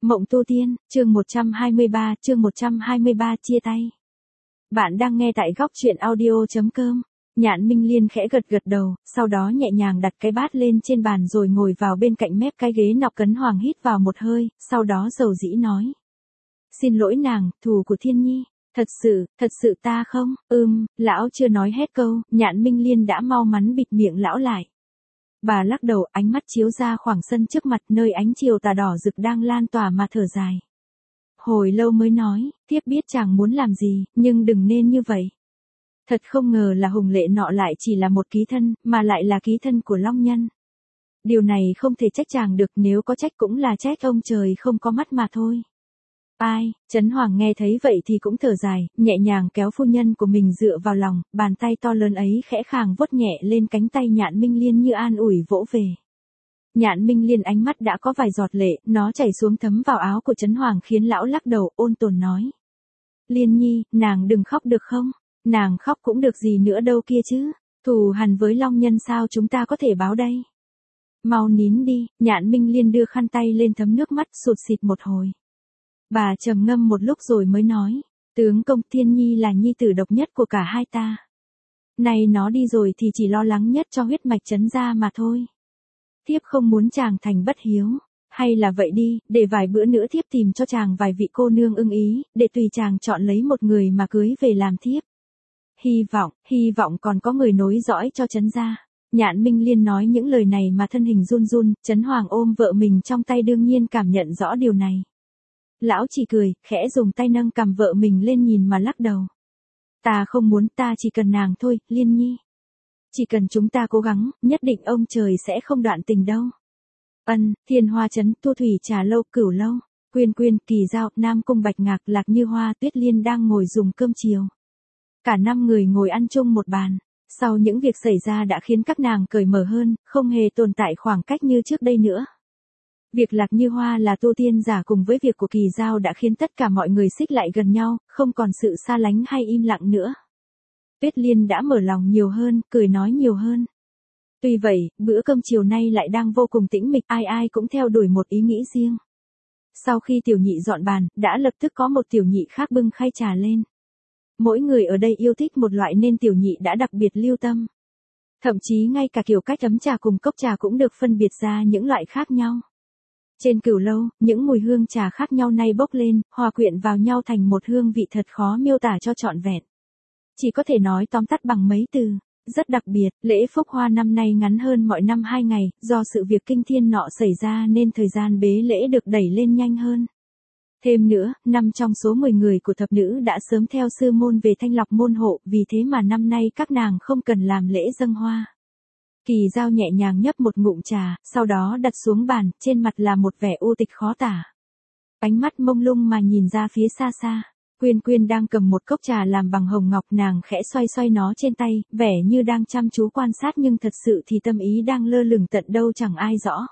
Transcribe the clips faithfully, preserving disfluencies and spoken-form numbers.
Mộng tu tiên, chương một trăm hai mươi ba, chương một trăm hai mươi ba chia tay. Bạn đang nghe tại góc truyện audio.com. Nhạn Minh Liên khẽ gật gật đầu, sau đó nhẹ nhàng đặt cái bát lên trên bàn rồi ngồi vào bên cạnh mép cái ghế nọc. Cấn Hoàng hít vào một hơi, sau đó dầu dĩ nói. Xin lỗi nàng, thù của Thiên Nhi. Thật sự, thật sự ta không, ưm, lão chưa nói hết câu, Nhạn Minh Liên đã mau mắn bịt miệng lão lại. Bà lắc đầu, ánh mắt chiếu ra khoảng sân trước mặt nơi ánh chiều tà đỏ rực đang lan tỏa mà thở dài. Hồi lâu mới nói, thiếp biết chàng muốn làm gì, nhưng đừng nên như vậy. Thật không ngờ là Hùng Lệ nọ lại chỉ là một ký thân, mà lại là ký thân của Long Nhân. Điều này không thể trách chàng được, nếu có trách cũng là trách ông trời không có mắt mà thôi. Ai, Trấn Hoàng nghe thấy vậy thì cũng thở dài, nhẹ nhàng kéo phu nhân của mình dựa vào lòng, bàn tay to lớn ấy khẽ khàng vuốt nhẹ lên cánh tay Nhạn Minh Liên như an ủi vỗ về. Nhạn Minh Liên ánh mắt đã có vài giọt lệ, nó chảy xuống thấm vào áo của Trấn Hoàng khiến lão lắc đầu ôn tồn nói. Liên Nhi, nàng đừng khóc được không? Nàng khóc cũng được gì nữa đâu kia chứ, thù hằn với Long Nhân sao chúng ta có thể báo đây? Mau nín đi, Nhạn Minh Liên đưa khăn tay lên thấm nước mắt sụt sịt một hồi. Bà trầm ngâm một lúc rồi mới nói, tướng công Thiên Nhi là nhi tử độc nhất của cả hai ta. Này nó đi rồi thì chỉ lo lắng nhất cho huyết mạch Trấn gia mà thôi. Thiếp không muốn chàng thành bất hiếu, hay là vậy đi, để vài bữa nữa thiếp tìm cho chàng vài vị cô nương ưng ý, để tùy chàng chọn lấy một người mà cưới về làm thiếp. Hy vọng, hy vọng còn có người nối dõi cho Trấn gia. Nhạn Minh Liên nói những lời này mà thân hình run run, Trấn Hoàng ôm vợ mình trong tay đương nhiên cảm nhận rõ điều này. Lão chỉ cười, khẽ dùng tay nâng cằm vợ mình lên nhìn mà lắc đầu. Ta không muốn, ta chỉ cần nàng thôi, Liên Nhi. Chỉ cần chúng ta cố gắng, nhất định ông trời sẽ không đoạn tình đâu. Ân, Thiên Hoa Trấn, Tu Thủy Trà Lâu, Cửu Lâu, Quyên Quyên, Kỳ Giao, Nam Cung Bạch Ngạc, Lạc Như Hoa, Tuyết Liên đang ngồi dùng cơm chiều. Cả năm người ngồi ăn chung một bàn. Sau những việc xảy ra đã khiến các nàng cởi mở hơn, không hề tồn tại khoảng cách như trước đây nữa. Việc Lạc Như Hoa là tu tiên giả cùng với việc của Kỳ Giao đã khiến tất cả mọi người xích lại gần nhau, không còn sự xa lánh hay im lặng nữa. Tuyết Liên đã mở lòng nhiều hơn, cười nói nhiều hơn. Tuy vậy, bữa cơm chiều nay lại đang vô cùng tĩnh mịch, ai ai cũng theo đuổi một ý nghĩ riêng. Sau khi tiểu nhị dọn bàn, đã lập tức có một tiểu nhị khác bưng khay trà lên. Mỗi người ở đây yêu thích một loại nên tiểu nhị đã đặc biệt lưu tâm. Thậm chí ngay cả kiểu cách ấm trà cùng cốc trà cũng được phân biệt ra những loại khác nhau. Trên Cửu Lâu, những mùi hương trà khác nhau nay bốc lên, hòa quyện vào nhau thành một hương vị thật khó miêu tả cho trọn vẹn. Chỉ có thể nói tóm tắt bằng mấy từ. Rất đặc biệt, lễ Phúc Hoa năm nay ngắn hơn mọi năm hai ngày, do sự việc kinh thiên nọ xảy ra nên thời gian bế lễ được đẩy lên nhanh hơn. Thêm nữa, năm trong số mười người của thập nữ đã sớm theo sư môn về thanh lọc môn hộ, vì thế mà năm nay các nàng không cần làm lễ dâng hoa. Kỳ Giao nhẹ nhàng nhấp một ngụm trà, sau đó đặt xuống bàn, trên mặt là một vẻ u tịch khó tả. Ánh mắt mông lung mà nhìn ra phía xa xa. Quyên Quyên đang cầm một cốc trà làm bằng hồng ngọc, nàng khẽ xoay xoay nó trên tay, vẻ như đang chăm chú quan sát nhưng thật sự thì tâm ý đang lơ lửng tận đâu chẳng ai rõ.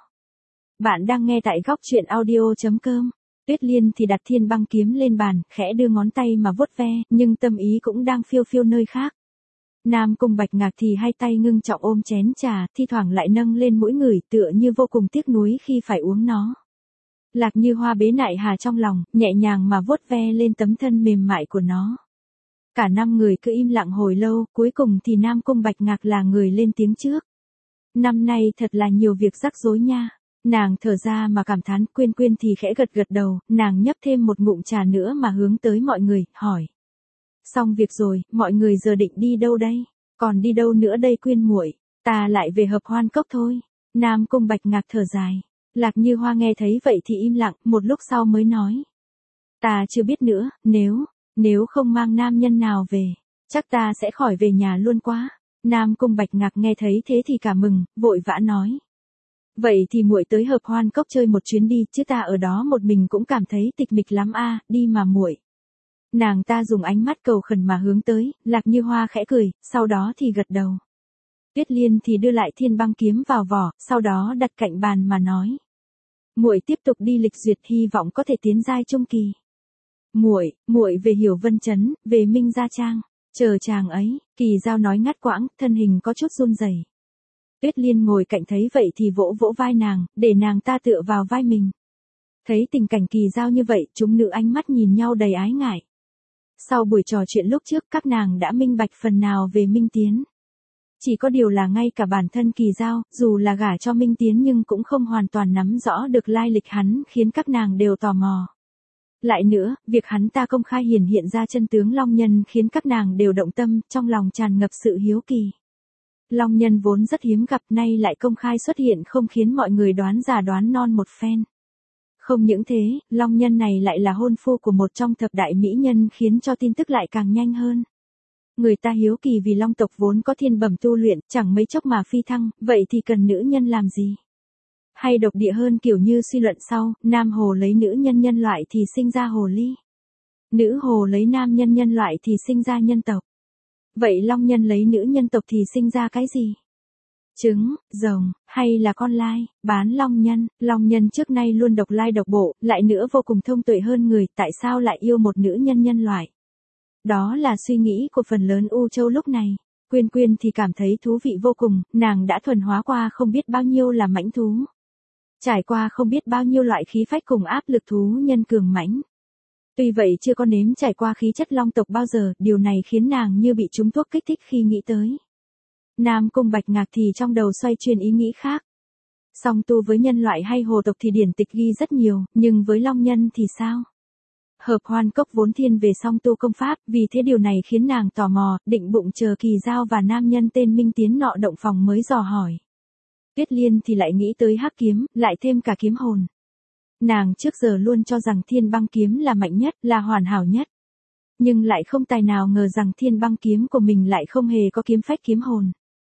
Bạn đang nghe tại góc truyện audio.com. Tuyết Liên thì đặt Thiên Băng kiếm lên bàn, khẽ đưa ngón tay mà vuốt ve, nhưng tâm ý cũng đang phiêu phiêu nơi khác. Nam Cung Bạch Ngạc thì hai tay ngưng trọng ôm chén trà, thi thoảng lại nâng lên mũi người tựa như vô cùng tiếc nuối khi phải uống nó. Lạc Như Hoa bế nại hà trong lòng, nhẹ nhàng mà vuốt ve lên tấm thân mềm mại của nó. Cả năm người cứ im lặng hồi lâu, cuối cùng thì Nam Cung Bạch Ngạc là người lên tiếng trước. Năm nay thật là nhiều việc rắc rối nha. Nàng thở ra mà cảm thán. Quyên Quyên thì khẽ gật gật đầu, nàng nhấp thêm một ngụm trà nữa mà hướng tới mọi người, hỏi. Xong việc rồi, mọi người giờ định đi đâu đây? Còn đi đâu nữa đây Quyên muội? Ta lại về Hợp Hoan Cốc thôi. Nam Cung Bạch Ngạc thở dài. Lạc Như Hoa nghe thấy vậy thì im lặng, một lúc sau mới nói. Ta chưa biết nữa, nếu, nếu không mang nam nhân nào về, chắc ta sẽ khỏi về nhà luôn quá. Nam Cung Bạch Ngạc nghe thấy thế thì cả mừng, vội vã nói. Vậy thì muội tới Hợp Hoan Cốc chơi một chuyến đi, chứ ta ở đó một mình cũng cảm thấy tịch mịch lắm a, đi mà muội. Nàng ta dùng ánh mắt cầu khẩn mà hướng tới, Lạc Như Hoa khẽ cười, sau đó thì gật đầu. Tuyết Liên thì đưa lại Thiên Băng kiếm vào vỏ, sau đó đặt cạnh bàn mà nói. Muội tiếp tục đi lịch duyệt, hy vọng có thể tiến giai trung kỳ. Muội, muội về Hiểu Vân Trấn, về Minh Gia Trang, chờ chàng ấy. Kỳ Giao nói ngắt quãng, thân hình có chút run rẩy. Tuyết Liên ngồi cạnh thấy vậy thì vỗ vỗ vai nàng, để nàng ta tựa vào vai mình. Thấy tình cảnh Kỳ Dao như vậy, chúng nữ ánh mắt nhìn nhau đầy ái ngại. Sau buổi trò chuyện lúc trước, các nàng đã minh bạch phần nào về Minh Tiến. Chỉ có điều là ngay cả bản thân Kỳ Dao, dù là gả cho Minh Tiến nhưng cũng không hoàn toàn nắm rõ được lai lịch hắn, khiến các nàng đều tò mò. Lại nữa, việc hắn ta công khai hiển hiện ra chân tướng Long Nhân khiến các nàng đều động tâm, trong lòng tràn ngập sự hiếu kỳ. Long Nhân vốn rất hiếm gặp, nay lại công khai xuất hiện, không khiến mọi người đoán già đoán non một phen. Không những thế, Long Nhân này lại là hôn phu của một trong thập đại mỹ nhân, khiến cho tin tức lại càng nhanh hơn. Người ta hiếu kỳ vì Long tộc vốn có thiên bẩm tu luyện, chẳng mấy chốc mà phi thăng, vậy thì cần nữ nhân làm gì? Hay độc địa hơn, kiểu như suy luận sau, nam hồ lấy nữ nhân nhân loại thì sinh ra hồ ly. Nữ hồ lấy nam nhân nhân loại thì sinh ra nhân tộc. Vậy Long Nhân lấy nữ nhân tộc thì sinh ra cái gì? Trứng, rồng, hay là con lai? Bán Long Nhân, Long Nhân trước nay luôn độc lai độc bộ, lại nữa vô cùng thông tuệ hơn người, tại sao lại yêu một nữ nhân nhân loại? Đó là suy nghĩ của phần lớn U Châu lúc này. Quyên Quyên thì cảm thấy thú vị vô cùng, nàng đã thuần hóa qua không biết bao nhiêu là mãnh thú. Trải qua không biết bao nhiêu loại khí phách cùng áp lực thú nhân cường mãnh. Tuy vậy chưa có nếm trải qua khí chất Long tộc bao giờ, điều này khiến nàng như bị trúng thuốc kích thích khi nghĩ tới. Nam Cung Bạch Ngạc thì trong đầu xoay chuyển ý nghĩ khác. Song tu với nhân loại hay hồ tộc thì điển tịch ghi rất nhiều, nhưng với Long Nhân thì sao? Hợp Hoan Cốc vốn thiên về song tu công pháp, vì thế điều này khiến nàng tò mò, định bụng chờ Kỳ Dao và nam nhân tên Minh Tiến nọ động phòng mới dò hỏi. Tuyết Liên thì lại nghĩ tới hắc kiếm, lại thêm cả kiếm hồn. Nàng trước giờ luôn cho rằng Thiên Băng kiếm là mạnh nhất, là hoàn hảo nhất. Nhưng lại không tài nào ngờ rằng Thiên Băng kiếm của mình lại không hề có kiếm phách kiếm hồn.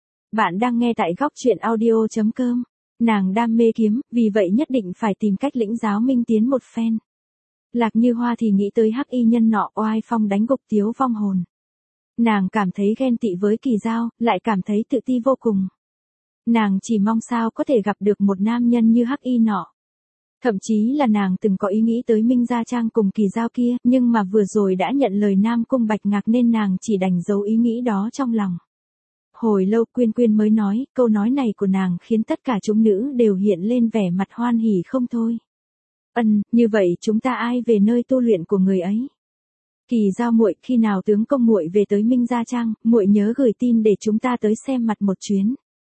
Bạn đang nghe tại góc truyện audio chấm com. Nàng đam mê kiếm, vì vậy nhất định phải tìm cách lĩnh giáo Minh Tiến một phen. Lạc Như Hoa thì nghĩ tới hắc y nhân nọ oai phong đánh gục Tiếu vong hồn. Nàng cảm thấy ghen tị với Kỳ Dao, lại cảm thấy tự ti vô cùng. Nàng chỉ mong sao có thể gặp được một nam nhân như hắc y nọ. Thậm chí là nàng từng có ý nghĩ tới Minh Gia Trang cùng Kỳ Dao kia, nhưng mà vừa rồi đã nhận lời Nam Cung Bạch Ngạc nên nàng chỉ đành giấu ý nghĩ đó trong lòng. Hồi lâu Quyên Quyên mới nói, câu nói này của nàng khiến tất cả chúng nữ đều hiện lên vẻ mặt hoan hỉ không thôi. Ân, như vậy chúng ta ai về nơi tu luyện của người ấy? Kỳ Dao muội, khi nào tướng công muội về tới Minh Gia Trang, muội nhớ gửi tin để chúng ta tới xem mặt một chuyến.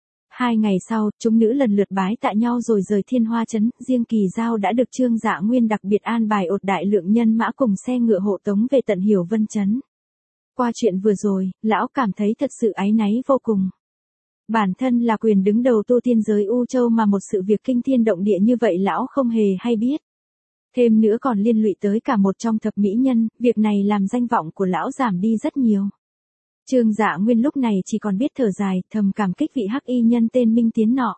Hai ngày sau, chúng nữ lần lượt bái tạ nhau rồi rời Thiên Hoa Trấn, riêng Kỳ Dao đã được Trương Dạ Nguyên đặc biệt an bài ột đại lượng nhân mã cùng xe ngựa hộ tống về tận Hiểu Vân Trấn. Qua chuyện vừa rồi, lão cảm thấy thật sự áy náy vô cùng. Bản thân là quyền đứng đầu tu tiên giới U Châu mà một sự việc kinh thiên động địa như vậy lão không hề hay biết. Thêm nữa còn liên lụy tới cả một trong thập mỹ nhân, việc này làm danh vọng của lão giảm đi rất nhiều. Trương Dạ Nguyên lúc này chỉ còn biết thở dài, thầm cảm kích vị hắc y nhân tên Minh Tiến nọ.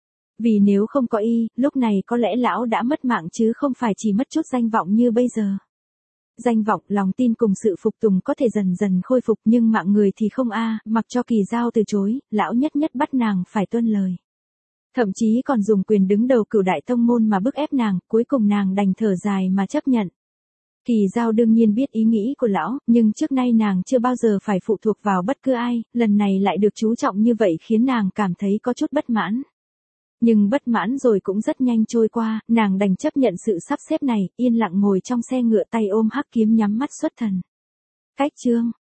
Vì nếu không có y, lúc này có lẽ lão đã mất mạng chứ không phải chỉ mất chút danh vọng như bây giờ. Danh vọng, lòng tin cùng sự phục tùng có thể dần dần khôi phục nhưng mạng người thì không a, mặc cho Kỳ Dao từ chối, lão nhất nhất bắt nàng phải tuân lời. Thậm chí còn dùng quyền đứng đầu cửu đại tông môn mà bức ép nàng, cuối cùng nàng đành thở dài mà chấp nhận. Kỳ Dao đương nhiên biết ý nghĩ của lão, nhưng trước nay nàng chưa bao giờ phải phụ thuộc vào bất cứ ai, lần này lại được chú trọng như vậy khiến nàng cảm thấy có chút bất mãn. Nhưng bất mãn rồi cũng rất nhanh trôi qua, nàng đành chấp nhận sự sắp xếp này, yên lặng ngồi trong xe ngựa tay ôm hắc kiếm nhắm mắt xuất thần. Cách chương